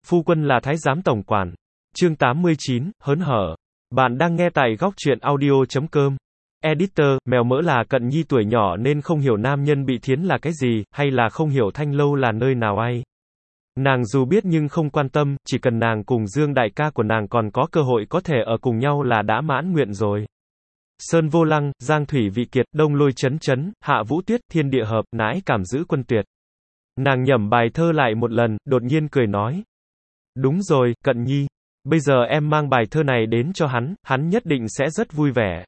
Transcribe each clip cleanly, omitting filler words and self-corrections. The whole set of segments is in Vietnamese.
Phu quân là thái giám tổng quản. Chương 89, hớn hở. Bạn đang nghe tại góc truyện audio.com. Editor, mèo mỡ là Cận Nhi tuổi nhỏ nên không hiểu nam nhân bị thiến là cái gì, hay là không hiểu Thanh Lâu là nơi nào ai. Nàng dù biết nhưng không quan tâm, chỉ cần nàng cùng Dương đại ca của nàng còn có cơ hội có thể ở cùng nhau là đã mãn nguyện rồi. Sơn vô lăng, giang thủy vị kiệt, đông lôi chấn chấn, hạ vũ tuyết, thiên địa hợp, nãi cảm giữ quân tuyệt. Nàng nhẩm bài thơ lại một lần, đột nhiên cười nói. Đúng rồi, Cận Nhi. Bây giờ em mang bài thơ này đến cho hắn nhất định sẽ rất vui vẻ.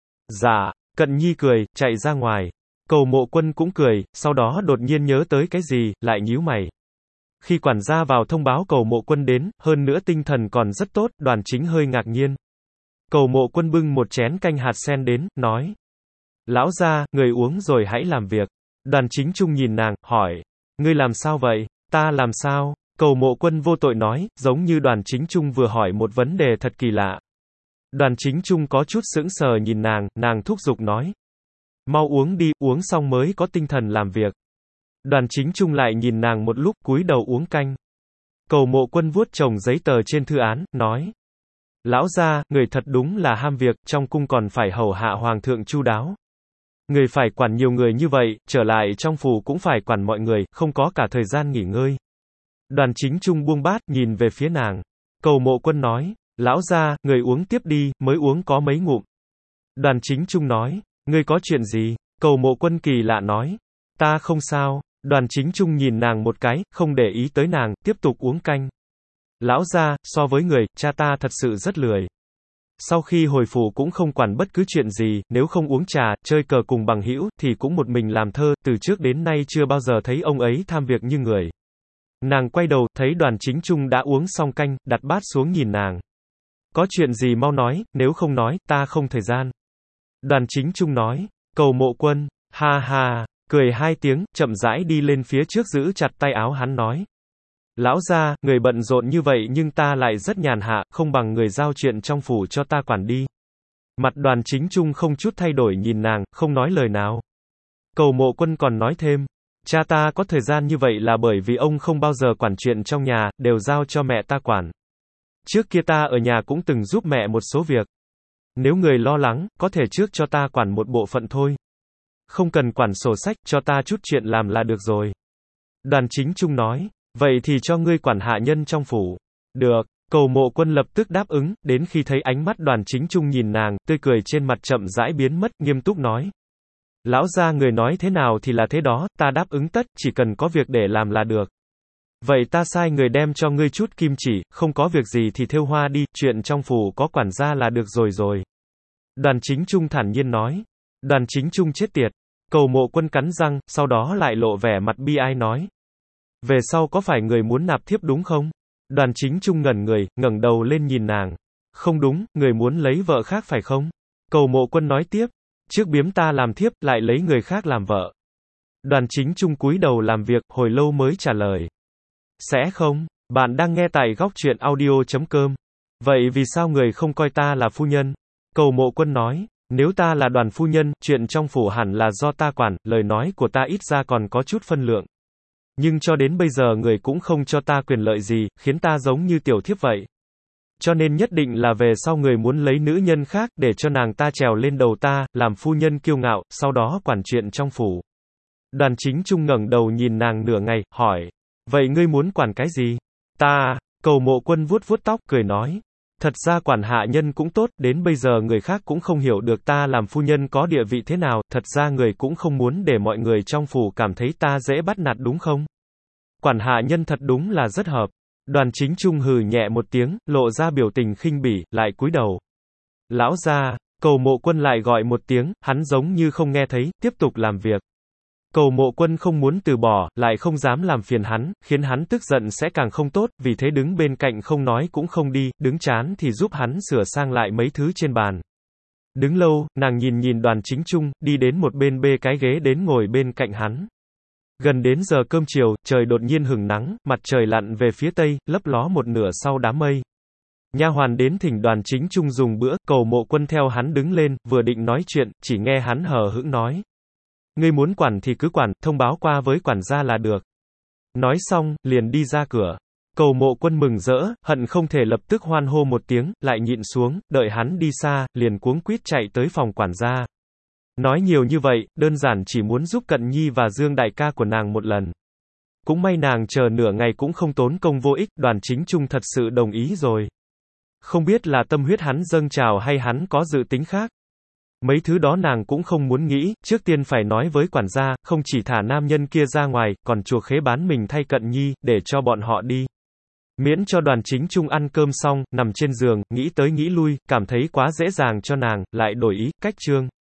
Dạ, Cận Nhi cười, chạy ra ngoài. Cầu Mộ Quân cũng cười, sau đó đột nhiên nhớ tới cái gì, lại nhíu mày. Khi quản gia vào thông báo Cầu Mộ Quân đến, hơn nữa tinh thần còn rất tốt, Đoàn Chính hơi ngạc nhiên. Cầu Mộ Quân bưng một chén canh hạt sen đến, nói. Lão gia, người uống rồi hãy làm việc. Đoàn Chính Trung nhìn nàng, hỏi. Ngươi làm sao vậy? Ta làm sao? Cầu Mộ Quân vô tội nói, giống như Đoàn Chính Trung vừa hỏi một vấn đề thật kỳ lạ. Đoàn Chính Trung có chút sững sờ nhìn nàng thúc giục nói. Mau uống đi, uống xong mới có tinh thần làm việc. Đoàn Chính Trung lại nhìn nàng một lúc, cúi đầu uống canh. Cầu Mộ Quân vuốt chồng giấy tờ trên thư án, nói. Lão gia, người thật đúng là ham việc, trong cung còn phải hầu hạ hoàng thượng chu đáo. Người phải quản nhiều người như vậy, trở lại trong phủ cũng phải quản mọi người, không có cả thời gian nghỉ ngơi. Đoàn Chính Trung buông bát, nhìn về phía nàng. Cầu Mộ Quân nói, lão gia, người uống tiếp đi, mới uống có mấy ngụm. Đoàn Chính Trung nói, ngươi có chuyện gì? Cầu Mộ Quân kỳ lạ nói, ta không sao. Đoàn Chính Trung nhìn nàng một cái, không để ý tới nàng, tiếp tục uống canh. Lão gia, so với người, cha ta thật sự rất lười. Sau khi hồi phủ cũng không quản bất cứ chuyện gì, nếu không uống trà, chơi cờ cùng bằng hữu, thì cũng một mình làm thơ, từ trước đến nay chưa bao giờ thấy ông ấy tham việc như người. Nàng quay đầu, thấy Đoàn Chính Trung đã uống xong canh, đặt bát xuống nhìn nàng. Có chuyện gì mau nói, nếu không nói, ta không thời gian. Đoàn Chính Trung nói, Cầu Mộ Quân, ha ha, cười hai tiếng, chậm rãi đi lên phía trước giữ chặt tay áo hắn nói. Lão gia, người bận rộn như vậy nhưng ta lại rất nhàn hạ, không bằng người giao chuyện trong phủ cho ta quản đi. Mặt Đoàn Chính Trung không chút thay đổi nhìn nàng, không nói lời nào. Cầu Mộ Quân còn nói thêm. Cha ta có thời gian như vậy là bởi vì ông không bao giờ quản chuyện trong nhà, đều giao cho mẹ ta quản. Trước kia ta ở nhà cũng từng giúp mẹ một số việc. Nếu người lo lắng, có thể trước cho ta quản một bộ phận thôi. Không cần quản sổ sách, cho ta chút chuyện làm là được rồi. Đoàn Chính Trung nói, vậy thì cho ngươi quản hạ nhân trong phủ. Được, Cầu Mộ Quân lập tức đáp ứng, đến khi thấy ánh mắt Đoàn Chính Trung nhìn nàng, tươi cười trên mặt chậm rãi biến mất, nghiêm túc nói. Lão gia người nói thế nào thì là thế đó, ta đáp ứng tất, chỉ cần có việc để làm là được. Vậy ta sai người đem cho ngươi chút kim chỉ, không có việc gì thì thêu hoa đi, chuyện trong phủ có quản gia là được rồi. Đoàn Chính Trung thản nhiên nói. Đoàn Chính Trung chết tiệt. Cầu Mộ Quân cắn răng, sau đó lại lộ vẻ mặt bi ai nói. Về sau có phải người muốn nạp thiếp đúng không? Đoàn Chính Trung ngẩn người, ngẩng đầu lên nhìn nàng. Không đúng, người muốn lấy vợ khác phải không? Cầu Mộ Quân nói tiếp. Trước biếm ta làm thiếp, lại lấy người khác làm vợ. Đoàn Chính Trung cúi đầu làm việc, hồi lâu mới trả lời. Sẽ không, bạn đang nghe tại góc truyện audio.com. Vậy vì sao người không coi ta là phu nhân? Cầu Mộ Quân nói, nếu ta là Đoàn phu nhân, chuyện trong phủ hẳn là do ta quản, lời nói của ta ít ra còn có chút phân lượng. Nhưng cho đến bây giờ người cũng không cho ta quyền lợi gì, khiến ta giống như tiểu thiếp vậy. Cho nên nhất định là về sau người muốn lấy nữ nhân khác, để cho nàng ta trèo lên đầu ta, làm phu nhân kiêu ngạo, sau đó quản chuyện trong phủ. Đoàn Chính Trung ngẩng đầu nhìn nàng nửa ngày, hỏi. Vậy ngươi muốn quản cái gì? Cầu Mộ Quân vuốt vuốt tóc, cười nói. Thật ra quản hạ nhân cũng tốt, đến bây giờ người khác cũng không hiểu được ta làm phu nhân có địa vị thế nào, thật ra người cũng không muốn để mọi người trong phủ cảm thấy ta dễ bắt nạt đúng không? Quản hạ nhân thật đúng là rất hợp. Đoàn Chính Trung hừ nhẹ một tiếng, lộ ra biểu tình khinh bỉ, lại cúi đầu. Lão gia, Cầu Mộ Quân lại gọi một tiếng, hắn giống như không nghe thấy, tiếp tục làm việc. Cầu Mộ Quân không muốn từ bỏ, lại không dám làm phiền hắn, khiến hắn tức giận sẽ càng không tốt, vì thế đứng bên cạnh không nói cũng không đi, đứng chán thì giúp hắn sửa sang lại mấy thứ trên bàn. Đứng lâu, nàng nhìn Đoàn Chính Trung, đi đến một bên bê cái ghế đến ngồi bên cạnh hắn. Gần đến giờ cơm chiều, trời đột nhiên hửng nắng, mặt trời lặn về phía tây, lấp ló một nửa sau đám mây. Nha hoàn đến thỉnh Đoàn Chính Trung dùng bữa, Cầu Mộ Quân theo hắn đứng lên, vừa định nói chuyện, chỉ nghe hắn hờ hững nói. Ngươi muốn quản thì cứ quản, thông báo qua với quản gia là được. Nói xong, liền đi ra cửa. Cầu Mộ Quân mừng rỡ, hận không thể lập tức hoan hô một tiếng, lại nhịn xuống, đợi hắn đi xa, liền cuống quýt chạy tới phòng quản gia. Nói nhiều như vậy, đơn giản chỉ muốn giúp Cận Nhi và Dương đại ca của nàng một lần. Cũng may nàng chờ nửa ngày cũng không tốn công vô ích, Đoàn Chính Trung thật sự đồng ý rồi. Không biết là tâm huyết hắn dâng trào hay hắn có dự tính khác. Mấy thứ đó nàng cũng không muốn nghĩ, trước tiên phải nói với quản gia, không chỉ thả nam nhân kia ra ngoài, còn chùa khế bán mình thay Cận Nhi, để cho bọn họ đi. Miễn cho Đoàn Chính Trung ăn cơm xong, nằm trên giường, nghĩ tới nghĩ lui, cảm thấy quá dễ dàng cho nàng, lại đổi ý, cách trương.